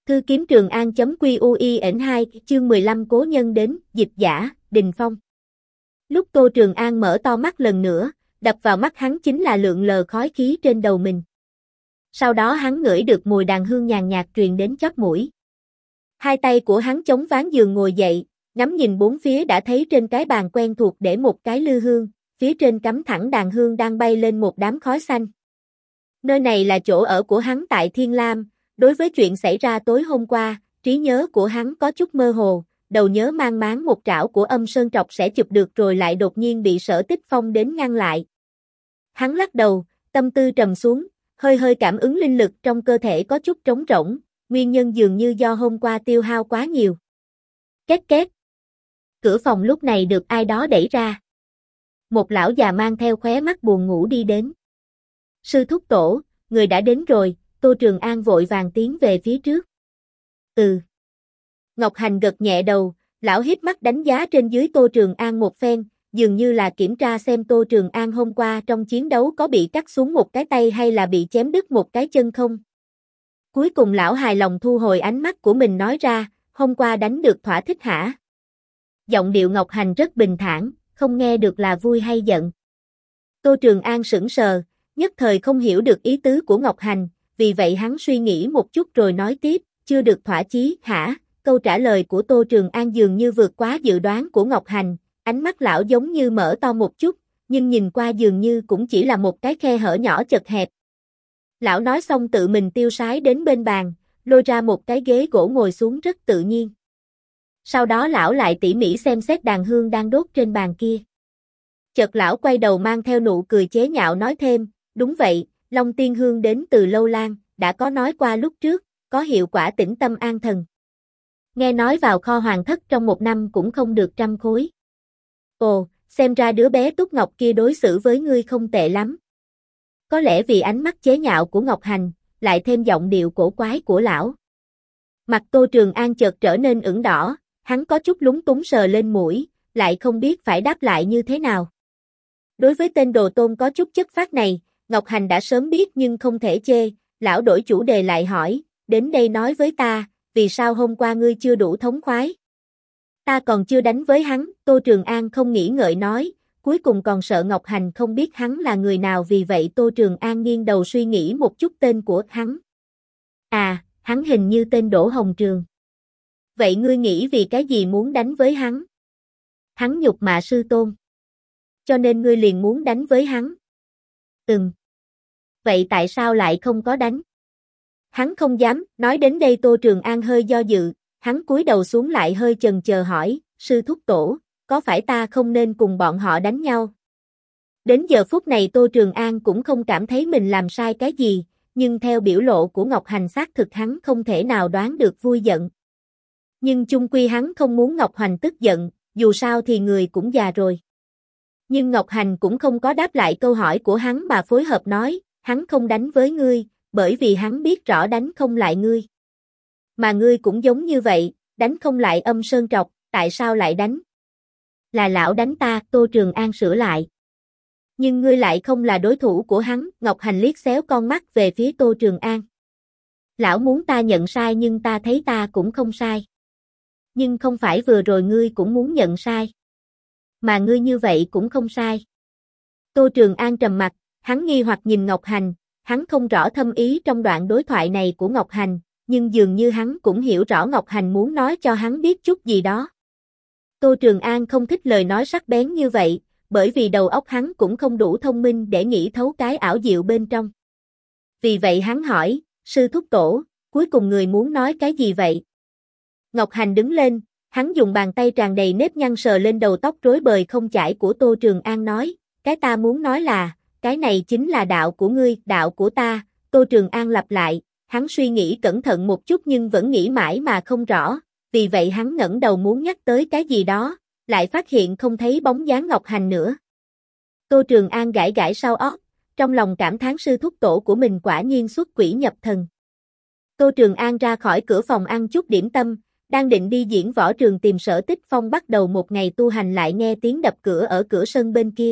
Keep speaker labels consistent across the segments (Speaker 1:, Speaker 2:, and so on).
Speaker 1: Cư kiếm Trường An.quy2 chương 15 Cố nhân đến, dịch giả, Đình Phong. Lúc Tô Trường An mở to mắt lần nữa, đập vào mắt hắn chính là lượn lờ khói khí trên đầu mình. Sau đó hắn ngửi được mùi đàn hương nhàn nhạt truyền đến chóp mũi. Hai tay của hắn chống ván giường ngồi dậy, ngắm nhìn bốn phía đã thấy trên cái bàn quen thuộc để một cái lư hương, phía trên cắm thẳng đàn hương đang bay lên một đám khói xanh. Nơi này là chỗ ở của hắn tại Thiên Lam. Đối với chuyện xảy ra tối hôm qua, trí nhớ của hắn có chút mơ hồ, đầu nhớ mang máng một trảo của Âm Sơn Trọc sẽ chụp được rồi lại đột nhiên bị Sở Tích Phong đến ngăn lại. Hắn lắc đầu, tâm tư trầm xuống, hơi hơi cảm ứng linh lực trong cơ thể có chút trống rỗng, nguyên nhân dường như do hôm qua tiêu hao quá nhiều. Két két. Cửa phòng lúc này được ai đó đẩy ra. Một lão già mang theo khóe mắt buồn ngủ đi đến. Sư thúc tổ, người đã đến rồi. Tô Trường An vội vàng tiến về phía trước. Ngọc Hành gật nhẹ đầu, lão híp mắt đánh giá trên dưới Tô Trường An một phen, dường như là kiểm tra xem Tô Trường An hôm qua trong chiến đấu có bị cắt xuống một cái tay hay là bị chém đứt một cái chân không. Cuối cùng lão hài lòng thu hồi ánh mắt của mình nói ra, hôm qua đánh được thỏa thích hả? Giọng điệu Ngọc Hành rất bình thản, không nghe được là vui hay giận. Tô Trường An sững sờ, nhất thời không hiểu được ý tứ của Ngọc Hành. Vì vậy hắn suy nghĩ một chút rồi nói tiếp, chưa được thỏa chí, hả? Câu trả lời của Tô Trường An dường như vượt quá dự đoán của Ngọc Hành, ánh mắt lão giống như mở to một chút, nhưng nhìn qua dường như cũng chỉ là một cái khe hở nhỏ chật hẹp. Lão nói xong tự mình tiêu sái đến bên bàn, lôi ra một cái ghế gỗ ngồi xuống rất tự nhiên. Sau đó lão lại tỉ mỉ xem xét đàn hương đang đốt trên bàn kia. Chợt lão quay đầu mang theo nụ cười chế nhạo nói thêm, đúng vậy. Long Tiên Hương đến từ Lâu Lan, đã có nói qua lúc trước, có hiệu quả tĩnh tâm an thần. Nghe nói vào kho hoàng thất trong một năm cũng không được 100 khối. Ồ, xem ra đứa bé Túc Ngọc kia đối xử với ngươi không tệ lắm. Có lẽ vì ánh mắt chế nhạo của Ngọc Hành, lại thêm giọng điệu cổ quái của lão. Mặt Tô Trường An chợt trở nên ửng đỏ, hắn có chút lúng túng sờ lên mũi, lại không biết phải đáp lại như thế nào. Đối với tên đồ tôn có chút chất phác này, Ngọc Hành đã sớm biết nhưng không thể chê, lão đổi chủ đề lại hỏi, đến đây nói với ta, vì sao hôm qua ngươi chưa đủ thống khoái? Ta còn chưa đánh với hắn, Tô Trường An không nghĩ ngợi nói, cuối cùng còn sợ Ngọc Hành không biết hắn là người nào vì vậy Tô Trường An nghiêng đầu suy nghĩ một chút tên của hắn. À, hắn hình như tên Đỗ Hồng Trường. Vậy ngươi nghĩ vì cái gì muốn đánh với hắn? Hắn nhục mạ sư tôn. Cho nên ngươi liền muốn đánh với hắn. Vậy tại sao lại không có đánh? Hắn không dám, nói đến đây Tô Trường An hơi do dự, hắn cúi đầu xuống lại hơi chần chờ hỏi, sư thúc tổ, có phải ta không nên cùng bọn họ đánh nhau? Đến giờ phút này Tô Trường An cũng không cảm thấy mình làm sai cái gì, nhưng theo biểu lộ của Ngọc Hành xác thực hắn không thể nào đoán được vui giận. Nhưng chung quy hắn không muốn Ngọc Hành tức giận, dù sao thì người cũng già rồi. Nhưng Ngọc Hành cũng không có đáp lại câu hỏi của hắn mà phối hợp nói, hắn không đánh với ngươi, bởi vì hắn biết rõ đánh không lại ngươi. Mà ngươi cũng giống như vậy, đánh không lại Âm Sơn Trọc, tại sao lại đánh? Là lão đánh ta, Tô Trường An sửa lại. Nhưng ngươi lại không là đối thủ của hắn, Ngọc Hành liếc xéo con mắt về phía Tô Trường An. Lão muốn ta nhận sai nhưng ta thấy ta cũng không sai. Nhưng không phải vừa rồi ngươi cũng muốn nhận sai. Mà ngươi như vậy cũng không sai. Tô Trường An trầm mặt, hắn nghi hoặc nhìn Ngọc Hành, hắn không rõ thâm ý trong đoạn đối thoại này của Ngọc Hành, nhưng dường như hắn cũng hiểu rõ Ngọc Hành muốn nói cho hắn biết chút gì đó. Tô Trường An không thích lời nói sắc bén như vậy, bởi vì đầu óc hắn cũng không đủ thông minh để nghĩ thấu cái ảo diệu bên trong. Vì vậy hắn hỏi, sư thúc tổ, cuối cùng người muốn nói cái gì vậy? Ngọc Hành đứng lên, hắn dùng bàn tay tràn đầy nếp nhăn sờ lên đầu tóc rối bời không chải của Tô Trường An nói, cái ta muốn nói là, cái này chính là đạo của ngươi, đạo của ta, Tô Trường An lặp lại, hắn suy nghĩ cẩn thận một chút nhưng vẫn nghĩ mãi mà không rõ, vì vậy hắn ngẩng đầu muốn nhắc tới cái gì đó, lại phát hiện không thấy bóng dáng Ngọc Hành nữa. Tô Trường An gãi gãi sau óc, trong lòng cảm thán sư thúc tổ của mình quả nhiên xuất quỷ nhập thần. Tô Trường An ra khỏi cửa phòng ăn chút điểm tâm, đang định đi diễn võ trường tìm Sở Tích Phong bắt đầu một ngày tu hành lại nghe tiếng đập cửa ở cửa sân bên kia.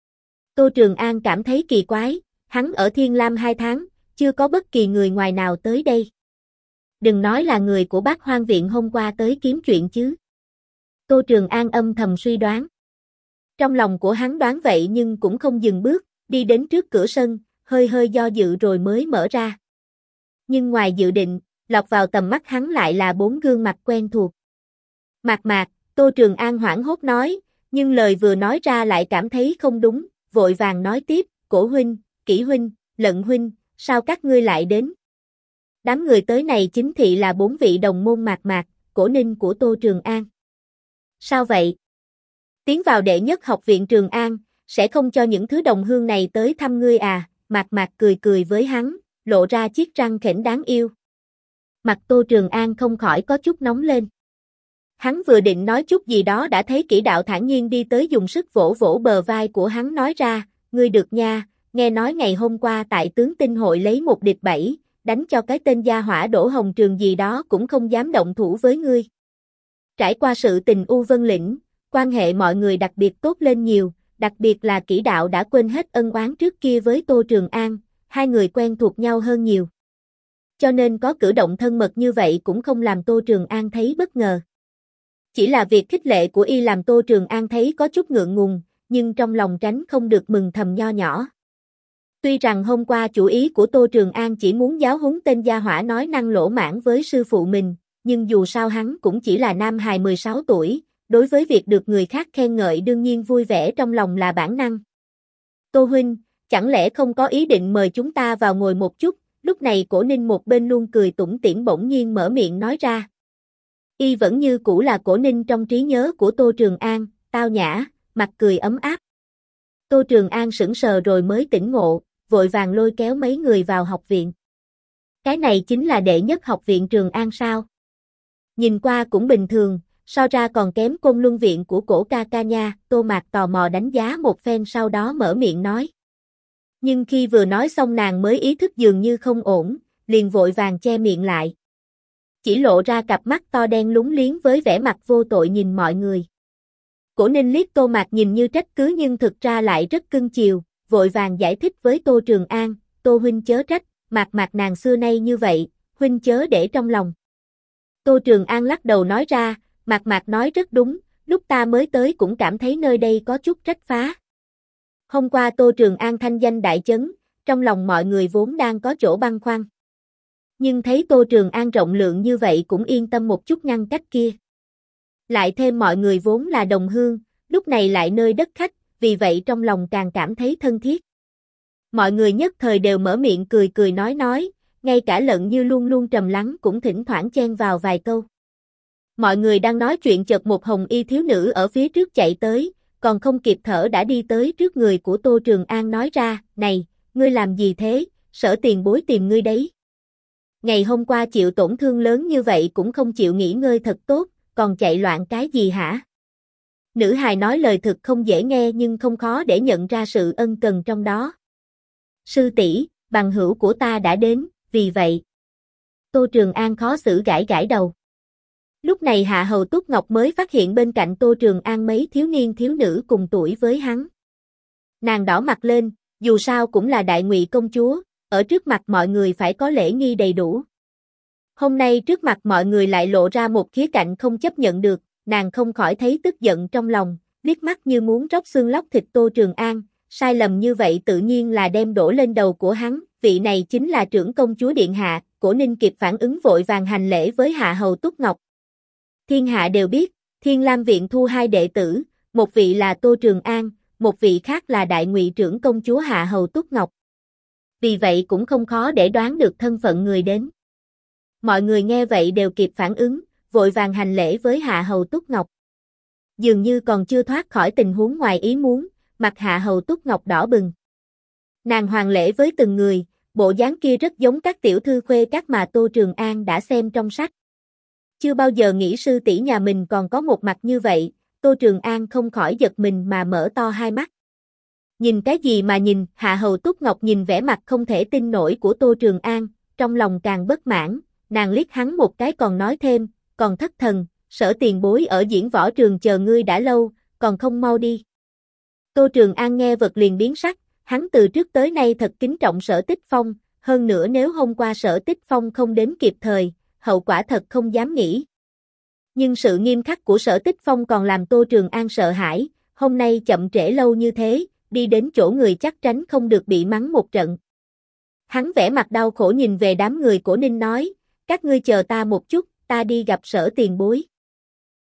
Speaker 1: Tô Trường An cảm thấy kỳ quái, hắn ở Thiên Lam 2 tháng, chưa có bất kỳ người ngoài nào tới đây. Đừng nói là người của Bát Hoang Viện hôm qua tới kiếm chuyện chứ. Tô Trường An âm thầm suy đoán. Trong lòng của hắn đoán vậy nhưng cũng không dừng bước, đi đến trước cửa sân, hơi hơi do dự rồi mới mở ra. Nhưng ngoài dự định, lọt vào tầm mắt hắn lại là 4 gương mặt quen thuộc. Mạc Mạc, Tô Trường An hoảng hốt nói, nhưng lời vừa nói ra lại cảm thấy không đúng, vội vàng nói tiếp, Cổ huynh, Kỷ huynh, Lận huynh, sao các ngươi lại đến? Đám người tới này chính thị là 4 vị đồng môn Mạc Mạc, Cổ Ninh của Tô Trường An. Sao vậy? Tiến vào đệ nhất học viện Trường An, sẽ không cho những thứ đồng hương này tới thăm ngươi à? Mạc Mạc cười cười với hắn, lộ ra chiếc răng khểnh đáng yêu. Mặt Tô Trường An không khỏi có chút nóng lên. Hắn vừa định nói chút gì đó đã thấy Kỷ Đạo thản nhiên đi tới dùng sức vỗ vỗ bờ vai của hắn nói ra, ngươi được nha, nghe nói ngày hôm qua tại tướng tinh hội lấy 1 địch 7, đánh cho cái tên gia hỏa Đỗ Hồng Trường gì đó cũng không dám động thủ với ngươi. Trải qua sự tình U Vân Lĩnh, quan hệ mọi người đặc biệt tốt lên nhiều, đặc biệt là Kỷ Đạo đã quên hết ân oán trước kia với Tô Trường An, hai người quen thuộc nhau hơn nhiều. Cho nên có cử động thân mật như vậy cũng không làm Tô Trường An thấy bất ngờ. Chỉ là việc khích lệ của y làm Tô Trường An thấy có chút ngượng ngùng, nhưng trong lòng tránh không được mừng thầm nho nhỏ. Tuy rằng hôm qua chủ ý của Tô Trường An chỉ muốn giáo huấn tên gia hỏa nói năng lỗ mãng với sư phụ mình, nhưng dù sao hắn cũng chỉ là nam hài 16 tuổi, đối với việc được người khác khen ngợi đương nhiên vui vẻ trong lòng là bản năng. Tô huynh, chẳng lẽ không có ý định mời chúng ta vào ngồi một chút? Lúc này Cổ Ninh một bên luôn cười tủm tỉm bỗng nhiên mở miệng nói ra. Y vẫn như cũ là Cổ Ninh trong trí nhớ của Tô Trường An, tao nhã, mặt cười ấm áp. Tô Trường An sững sờ rồi mới tỉnh ngộ, vội vàng lôi kéo mấy người vào học viện. Cái này chính là đệ nhất học viện Trường An sao? Nhìn qua cũng bình thường, so ra còn kém Côn Luân viện của Cổ ca ca nha, Tô Mạc tò mò đánh giá một phen sau đó mở miệng nói. Nhưng khi vừa nói xong nàng mới ý thức dường như không ổn, liền vội vàng che miệng lại. Chỉ lộ ra cặp mắt to đen lúng liếng với vẻ mặt vô tội nhìn mọi người. Cổ Ninh liếc Tô Mạc nhìn như trách cứ nhưng thực ra lại rất cưng chiều, vội vàng giải thích với Tô Trường An, Tô huynh chớ trách, Mạc nàng xưa nay như vậy, huynh chớ để trong lòng. Tô Trường An lắc đầu nói ra, Mạc nói rất đúng, lúc ta mới tới cũng cảm thấy nơi đây có chút trách phá. Hôm qua Tô Trường An thanh danh đại chấn, trong lòng mọi người vốn đang có chỗ băn khoăn. Nhưng thấy Tô Trường An rộng lượng như vậy cũng yên tâm một chút ngăn cách kia. Lại thêm mọi người vốn là đồng hương, lúc này lại nơi đất khách, vì vậy trong lòng càng cảm thấy thân thiết. Mọi người nhất thời đều mở miệng cười cười nói, ngay cả Lận Như luôn luôn trầm lắng cũng thỉnh thoảng chen vào vài câu. Mọi người đang nói chuyện chợt một hồng y thiếu nữ ở phía trước chạy tới, còn không kịp thở đã đi tới trước người của Tô Trường An nói ra, này, ngươi làm gì thế, Sở tiền bối tìm ngươi đấy. Ngày hôm qua chịu tổn thương lớn như vậy cũng không chịu nghỉ ngơi thật tốt, còn chạy loạn cái gì hả? Nữ hài nói lời thực không dễ nghe nhưng không khó để nhận ra sự ân cần trong đó. Sư tỷ, bằng hữu của ta đã đến, vì vậy. Tô Trường An khó xử gãi gãi đầu. Lúc này Hạ Hầu Túc Ngọc mới phát hiện bên cạnh Tô Trường An mấy thiếu niên thiếu nữ cùng tuổi với hắn. Nàng đỏ mặt lên, dù sao cũng là đại ngụy công chúa, ở trước mặt mọi người phải có lễ nghi đầy đủ. Hôm nay trước mặt mọi người lại lộ ra một khía cạnh không chấp nhận được, nàng không khỏi thấy tức giận trong lòng, liếc mắt như muốn róc xương lóc thịt Tô Trường An, sai lầm như vậy tự nhiên là đem đổ lên đầu của hắn, vị này chính là trưởng công chúa điện hạ, Cổ Ninh kịp phản ứng vội vàng hành lễ với Hạ Hầu Túc Ngọc. Thiên hạ đều biết, Thiên Lam viện thu 2 đệ tử, một vị là Tô Trường An, một vị khác là đại ngụy trưởng công chúa Hạ Hầu Túc Ngọc. Vì vậy cũng không khó để đoán được thân phận người đến. Mọi người nghe vậy đều kịp phản ứng, vội vàng hành lễ với Hạ Hầu Túc Ngọc. Dường như còn chưa thoát khỏi tình huống ngoài ý muốn, mặt Hạ Hầu Túc Ngọc đỏ bừng. Nàng hoàn lễ với từng người, bộ dáng kia rất giống các tiểu thư khuê các mà Tô Trường An đã xem trong sách. Chưa bao giờ nghĩ sư tỷ nhà mình còn có một mặt như vậy, Tô Trường An không khỏi giật mình mà mở to hai mắt. Nhìn cái gì mà nhìn, Hạ Hầu Túc Ngọc nhìn vẻ mặt không thể tin nổi của Tô Trường An, trong lòng càng bất mãn, nàng liếc hắn một cái còn nói thêm, còn thất thần, Sở tiền bối ở diễn võ trường chờ ngươi đã lâu, còn không mau đi. Tô Trường An nghe vật liền biến sắc, hắn từ trước tới nay thật kính trọng Sở Tích Phong, hơn nữa nếu hôm qua Sở Tích Phong không đến kịp thời, hậu quả thật không dám nghĩ. Nhưng sự nghiêm khắc của Sở Tích Phong còn làm Tô Trường An sợ hãi, hôm nay chậm trễ lâu như thế, đi đến chỗ người chắc tránh không được bị mắng một trận. Hắn vẻ mặt đau khổ nhìn về đám người của Ninh nói, các ngươi chờ ta một chút, ta đi gặp Sở tiền bối.